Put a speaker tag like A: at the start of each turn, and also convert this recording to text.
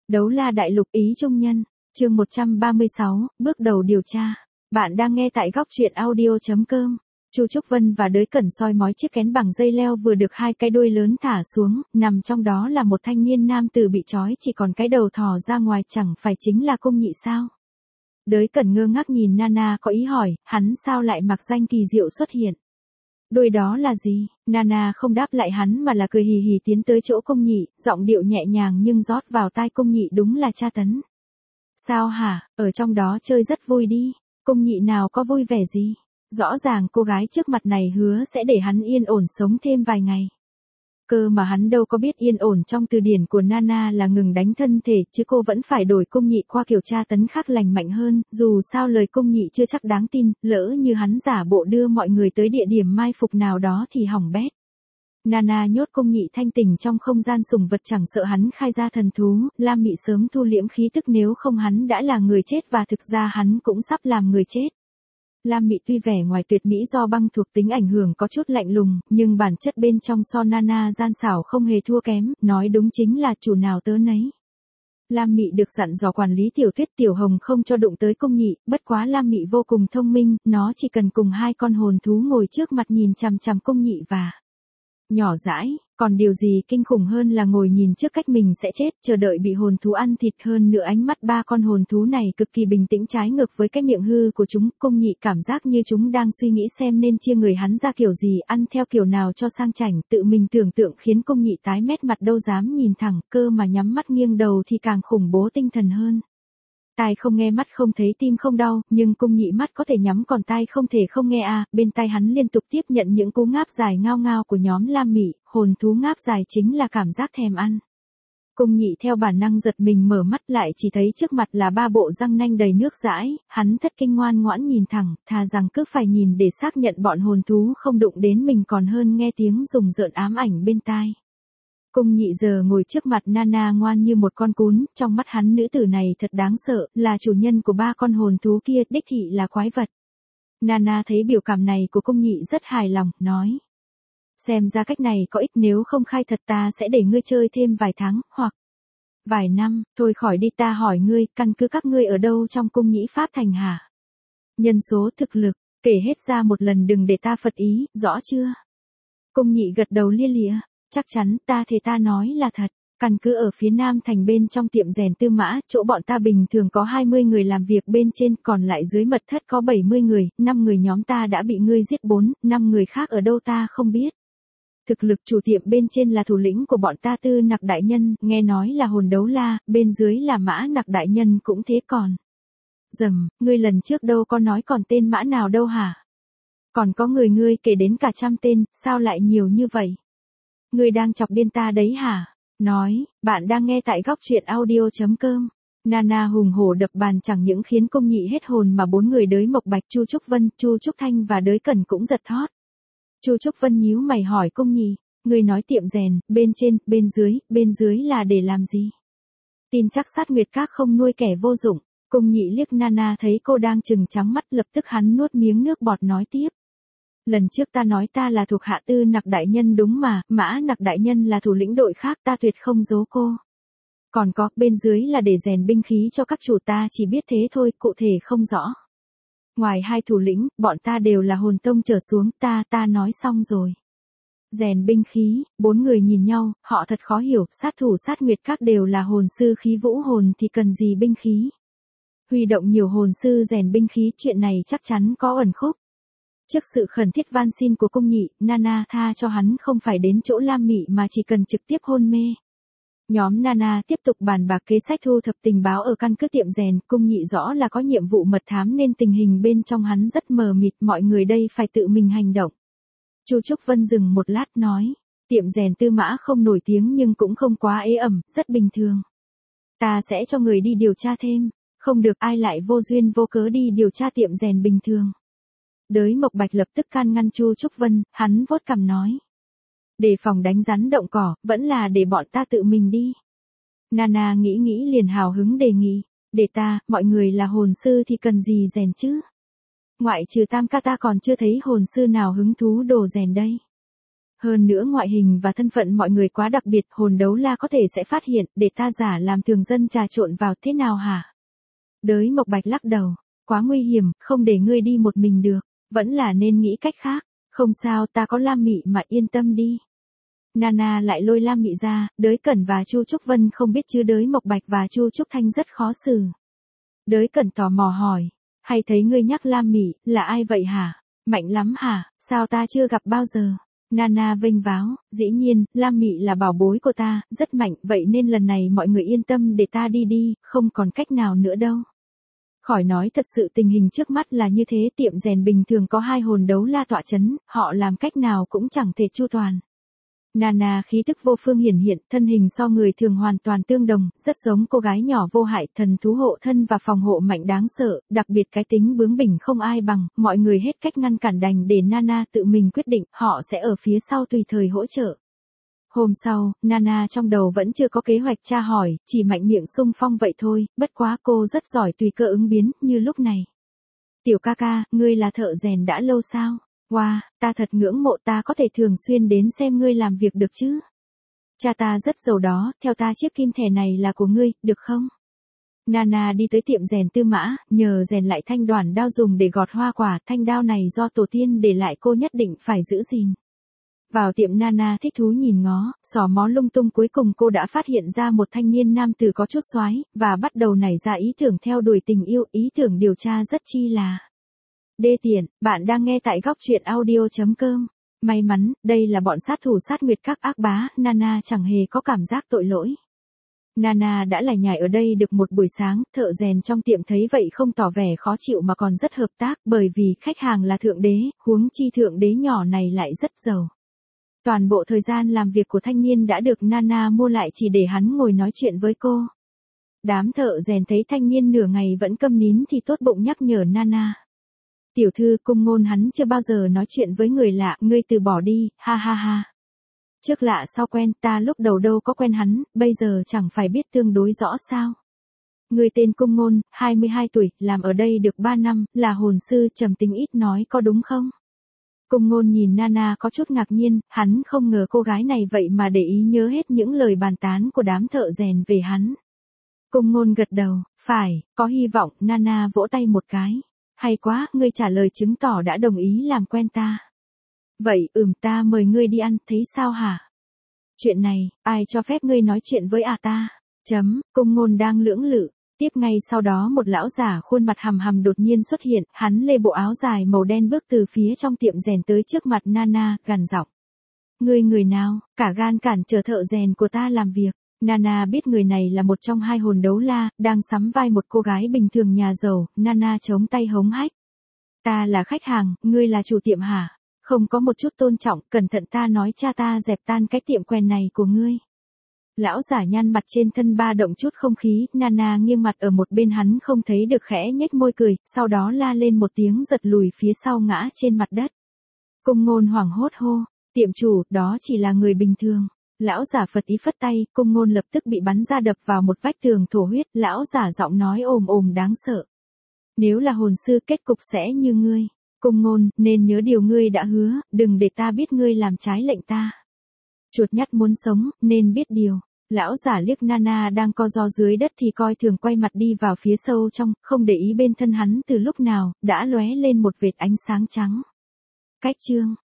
A: Đấu la đại lục ý trung nhân, chương 136, bước đầu điều tra. Bạn đang nghe tại góc truyện audio.com. Chu Trúc Vân và Đới Cẩn soi mói chiếc kén bằng dây leo vừa được hai cái đuôi lớn thả xuống, nằm trong đó là một thanh niên nam tử bị trói chỉ còn cái đầu thò ra ngoài, chẳng phải chính là Cung Nhị sao? Đới Cẩn ngơ ngác nhìn Nana có ý hỏi, hắn sao lại mặc danh kỳ diệu xuất hiện? Đuôi đó là gì? Nana không đáp lại hắn mà là cười hì hì tiến tới chỗ Cung Nhị, giọng điệu nhẹ nhàng nhưng rót vào tai Cung Nhị đúng là tra tấn. Sao hả, ở trong đó chơi rất vui đi. Cung Nhị nào có vui vẻ gì? Rõ ràng cô gái trước mặt này hứa sẽ để hắn yên ổn sống thêm vài ngày. Cơ mà hắn đâu có biết yên ổn trong từ điển của Nana là ngừng đánh thân thể, chứ cô vẫn phải đổi Cung Nhị qua kiểu tra tấn khác lành mạnh hơn, dù sao lời Cung Nhị chưa chắc đáng tin, lỡ như hắn giả bộ đưa mọi người tới địa điểm mai phục nào đó thì hỏng bét. Nana nhốt Cung Nhị thanh tỉnh trong không gian sủng vật, chẳng sợ hắn khai ra thần thú, Lam Mị sớm thu liễm khí tức, nếu không hắn đã là người chết và thực ra hắn cũng sắp làm người chết. Lam Mị tuy vẻ ngoài tuyệt mỹ do băng thuộc tính ảnh hưởng có chút lạnh lùng, nhưng bản chất bên trong so Nana gian xảo không hề thua kém, nói đúng chính là chủ nào tớ nấy. Lam Mị được dặn dò quản lý Tiểu Tuyết Tiểu Hồng không cho đụng tới Cung Nhị, bất quá Lam Mị vô cùng thông minh, nó chỉ cần cùng hai con hồn thú ngồi trước mặt nhìn chằm chằm Cung Nhị và nhỏ dãi, còn điều gì kinh khủng hơn là ngồi nhìn trước cách mình sẽ chết, chờ đợi bị hồn thú ăn thịt. Hơn nữa ánh mắt ba con hồn thú này cực kỳ bình tĩnh, trái ngược với cái miệng hư của chúng. Cung Nhị cảm giác như chúng đang suy nghĩ xem nên chia người hắn ra kiểu gì, ăn theo kiểu nào cho sang chảnh, tự mình tưởng tượng khiến Cung Nhị tái mét mặt, đâu dám nhìn thẳng, cơ mà nhắm mắt nghiêng đầu thì càng khủng bố tinh thần hơn. Tai không nghe mắt không thấy tim không đau, nhưng Cung Nhị mắt có thể nhắm còn tai không thể không nghe à, bên tai hắn liên tục tiếp nhận những cú ngáp dài ngao ngao của nhóm Lam Mị, hồn thú ngáp dài chính là cảm giác thèm ăn. Cung Nhị theo bản năng giật mình mở mắt lại, chỉ thấy trước mặt là ba bộ răng nanh đầy nước dãi, hắn thất kinh ngoan ngoãn nhìn thẳng, thà rằng cứ phải nhìn để xác nhận bọn hồn thú không đụng đến mình còn hơn nghe tiếng rùng rợn ám ảnh bên tai. Cung Nhị giờ ngồi trước mặt Nana ngoan như một con cún, trong mắt hắn nữ tử này thật đáng sợ, là chủ nhân của ba con hồn thú kia, đích thị là quái vật. Nana thấy biểu cảm này của Cung Nhị rất hài lòng, nói. Xem ra cách này có ích, nếu không khai thật ta sẽ để ngươi chơi thêm vài tháng, hoặc vài năm, thôi khỏi đi, ta hỏi ngươi, căn cứ các ngươi ở đâu trong Cung Nhĩ Pháp Thành hả? Nhân số, thực lực, kể hết ra một lần, đừng để ta phật ý, rõ chưa? Cung Nhị gật đầu lia lịa. Chắc chắn, ta thề ta nói là thật. Căn cứ ở phía Nam Thành bên trong tiệm rèn Tư Mã, chỗ bọn ta bình thường có 20 người làm việc bên trên, còn lại dưới mật thất có 70 người, 5 người nhóm ta đã bị ngươi giết, 5 người khác ở đâu ta không biết. Thực lực chủ tiệm bên trên là thủ lĩnh của bọn ta Tư Nặc đại nhân, nghe nói là hồn đấu la, bên dưới là Mã Nặc đại nhân cũng thế còn. Ngươi lần trước đâu có nói còn tên Mã nào đâu hả? Còn có người ngươi kể đến cả 100 tên, sao lại nhiều như vậy? Ngươi đang chọc điên ta đấy hả? Nói, bạn đang nghe tại góc truyện audio.com. Nana hùng hổ đập bàn chẳng những khiến Cung Nhị hết hồn mà 4 người Đới Mộc Bạch, Chu Trúc Vân, Chu Trúc Thanh và Đới Cẩn cũng giật thót. Chu Trúc Vân nhíu mày hỏi Cung Nhị, ngươi nói tiệm rèn, bên trên, bên dưới là để làm gì? Tin chắc Sát Nguyệt Các không nuôi kẻ vô dụng. Cung Nhị liếc Nana thấy cô đang trừng trắng mắt, lập tức hắn nuốt miếng nước bọt nói tiếp. Lần trước ta nói ta là thuộc hạ Tư Nặc đại nhân đúng mà, Mã Nặc đại nhân là thủ lĩnh đội khác, ta tuyệt không giấu cô. Còn có, bên dưới là để rèn binh khí cho các chủ, ta chỉ biết thế thôi, cụ thể không rõ. Ngoài hai thủ lĩnh, bọn ta đều là hồn tông trở xuống, ta nói xong rồi. Rèn binh khí, 4 người nhìn nhau, họ thật khó hiểu, sát thủ Sát Nguyệt Các đều là hồn sư khí vũ hồn thì cần gì binh khí. Huy động nhiều hồn sư rèn binh khí, chuyện này chắc chắn có ẩn khúc. Trước sự khẩn thiết van xin của Cung Nhị, Nana tha cho hắn không phải đến chỗ Lam Mị mà chỉ cần trực tiếp hôn mê. Nhóm Nana tiếp tục bàn bạc kế sách thu thập tình báo ở căn cứ tiệm rèn. Cung Nhị rõ là có nhiệm vụ mật thám nên tình hình bên trong hắn rất mờ mịt, mọi người đây phải tự mình hành động. Chu Trúc Vân dừng một lát nói, tiệm rèn Tư Mã không nổi tiếng nhưng cũng không quá ế ẩm, rất bình thường. Ta sẽ cho người đi điều tra thêm, không được ai lại vô duyên vô cớ đi điều tra tiệm rèn bình thường. Đới Mộc Bạch lập tức can ngăn Chu Trúc Vân, hắn vuốt cằm nói. Để phòng đánh rắn động cỏ, vẫn là để bọn ta tự mình đi. Nana nghĩ liền hào hứng đề nghị, để ta, mọi người là hồn sư thì cần gì rèn chứ? Ngoại trừ Tam ca ta còn chưa thấy hồn sư nào hứng thú đồ rèn đây. Hơn nữa ngoại hình và thân phận mọi người quá đặc biệt, hồn đấu la có thể sẽ phát hiện, để ta giả làm thường dân trà trộn vào thế nào hả? Đới Mộc Bạch lắc đầu, quá nguy hiểm, không để ngươi đi một mình được, vẫn là nên nghĩ cách khác, không sao ta có Lam Mị mà yên tâm đi. Nana lại lôi Lam Mị ra, Đới Cẩn và Chu Trúc Vân không biết chứ Đới Mộc Bạch và Chu Trúc Thanh rất khó xử. Đới Cẩn tò mò hỏi, hay thấy ngươi nhắc Lam Mị, là ai vậy hả? Mạnh lắm hả, sao ta chưa gặp bao giờ? Nana vênh váo, dĩ nhiên, Lam Mị là bảo bối của ta, rất mạnh, vậy nên lần này mọi người yên tâm để ta đi đi, không còn cách nào nữa đâu. Khỏi nói thật sự tình hình trước mắt là như thế, tiệm rèn bình thường có 2 hồn đấu la tọa chấn, họ làm cách nào cũng chẳng thể chu toàn. Nana khí tức vô phương hiển hiện, thân hình so người thường hoàn toàn tương đồng, rất giống cô gái nhỏ vô hại, thần thú hộ thân và phòng hộ mạnh đáng sợ, đặc biệt cái tính bướng bỉnh không ai bằng, mọi người hết cách ngăn cản đành để Nana tự mình quyết định, họ sẽ ở phía sau tùy thời hỗ trợ. Hôm sau, Nana trong đầu vẫn chưa có kế hoạch tra hỏi, chỉ mạnh miệng xung phong vậy thôi, bất quá cô rất giỏi tùy cơ ứng biến, như lúc này. Tiểu ca ca, ngươi là thợ rèn đã lâu sao? Wow, ta thật ngưỡng mộ, ta có thể thường xuyên đến xem ngươi làm việc được chứ? Cha ta rất giàu đó, theo ta chiếc kim thẻ này là của ngươi, được không? Nana đi tới tiệm rèn Tư Mã, nhờ rèn lại thanh đoản đao dùng để gọt hoa quả, thanh đao này do tổ tiên để lại cô nhất định phải giữ gìn. Vào tiệm Nana thích thú nhìn ngó, xỏ mó lung tung, cuối cùng cô đã phát hiện ra một thanh niên nam tử có chút soái và bắt đầu nảy ra ý tưởng theo đuổi tình yêu, ý tưởng điều tra rất chi là đê tiện. Bạn đang nghe tại góc truyện audio.com. May mắn, đây là bọn sát thủ sát nguyệt các ác bá, Nana chẳng hề có cảm giác tội lỗi. Nana đã lải nhải ở đây được một buổi sáng, thợ rèn trong tiệm thấy vậy không tỏ vẻ khó chịu mà còn rất hợp tác, bởi vì khách hàng là thượng đế, huống chi thượng đế nhỏ này lại rất giàu. Toàn bộ thời gian làm việc của thanh niên đã được Nana mua lại chỉ để hắn ngồi nói chuyện với cô. Đám thợ rèn thấy thanh niên nửa ngày vẫn câm nín thì tốt bụng nhắc nhở Nana. Tiểu thư, Cung Ngôn hắn chưa bao giờ nói chuyện với người lạ, ngươi từ bỏ đi, ha ha ha. Trước lạ sau quen, ta lúc đầu đâu có quen hắn, bây giờ chẳng phải biết tương đối rõ sao. Ngươi tên Cung Ngôn, 22 tuổi, làm ở đây được 3 năm, là hồn sư, trầm tính ít nói có đúng không? Cung Ngôn nhìn Nana có chút ngạc nhiên, hắn không ngờ cô gái này vậy mà để ý nhớ hết những lời bàn tán của đám thợ rèn về hắn. Cung Ngôn gật đầu, phải, có hy vọng, Nana vỗ tay một cái. Hay quá, ngươi trả lời chứng tỏ đã đồng ý làm quen ta. Vậy, ta mời ngươi đi ăn, thấy sao hả? Chuyện này, ai cho phép ngươi nói chuyện với ta? Cung Ngôn đang lưỡng lự. Tiếp ngay sau đó một lão giả khuôn mặt hầm hầm đột nhiên xuất hiện, hắn lê bộ áo dài màu đen bước từ phía trong tiệm rèn tới trước mặt Nana, gằn giọng. Ngươi người nào, cả gan cản trở thợ rèn của ta làm việc. Nana biết người này là một trong 2 hồn đấu la, đang sắm vai một cô gái bình thường nhà giàu, Nana chống tay hống hách. Ta là khách hàng, ngươi là chủ tiệm hả? Không có một chút tôn trọng, cẩn thận ta nói cha ta dẹp tan cái tiệm quèn này của ngươi. Lão giả nhăn mặt trên thân ba động chút không khí, Nana nghiêng mặt ở một bên hắn không thấy được khẽ nhếch môi cười, sau đó la lên một tiếng giật lùi phía sau ngã trên mặt đất. Cung Ngôn hoảng hốt hô, tiệm chủ, đó chỉ là người bình thường. Lão giả phật ý phất tay, Cung Ngôn lập tức bị bắn ra đập vào một vách tường thổ huyết, lão giả giọng nói ồm ồm đáng sợ. Nếu là hồn sư kết cục sẽ như ngươi. Cung Ngôn, nên nhớ điều ngươi đã hứa, đừng để ta biết ngươi làm trái lệnh ta. Chuột nhắt muốn sống, nên biết điều. Lão giả liếc Nana đang co ro dưới đất thì coi thường quay mặt đi vào phía sâu trong, không để ý bên thân hắn từ lúc nào, đã lóe lên một vệt ánh sáng trắng. Cách chương.